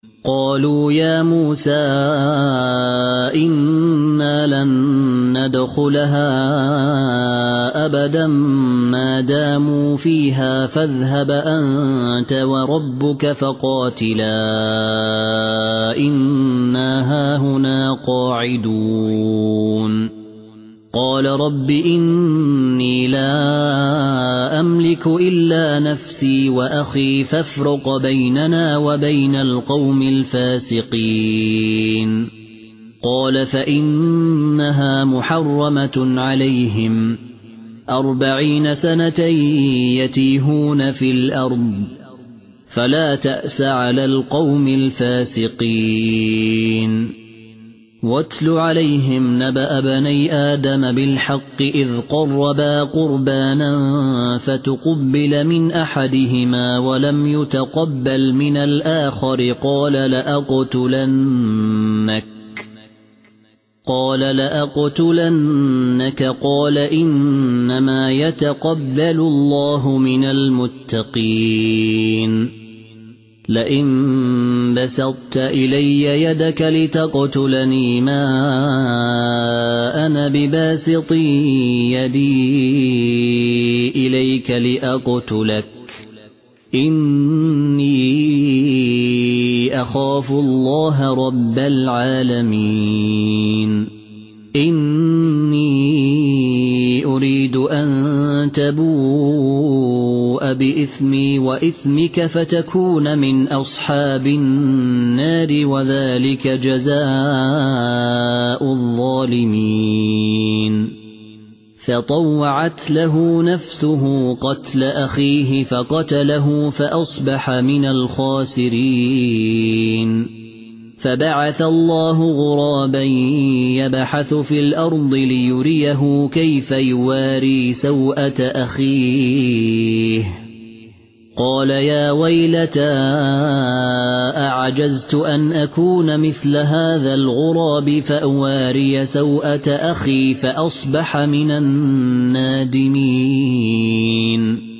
قالوا يا موسى إنا لن ندخلها أبدا ما داموا فيها فاذهب أنت وربك فقاتلا إنا هاهنا قاعدون قال رب إني لا أملك إلا نفسي وأخي فافرق بيننا وبين القوم الفاسقين قال فإنها محرمة عليهم 40 سنة يتيهون في الأرض فلا تأس على القوم الفاسقين واتل عليهم نبأ بني آدم بالحق إذ قربا قربانا فتقبل من أحدهما ولم يتقبل من الآخر قال لأقتلنك قال إنما يتقبل الله من المتقين لئن بسطت إلي يدك لتقتلني ما أنا بباسط يدي إليك لأقتلك إني أخاف الله رب العالمين إني أريد أن تبوء بإثمي وإثمك فتكون من أصحاب النار وذلك جزاء الظالمين فطوعت له نفسه قتل أخيه فقتله فأصبح من الخاسرين فبعث الله غرابا يبحث في الأرض ليريه كيف يواري سوءة أخيه قال يا ويلتى أعجزت أن أكون مثل هذا الغراب فأواري سوءة أخي فأصبح من النادمين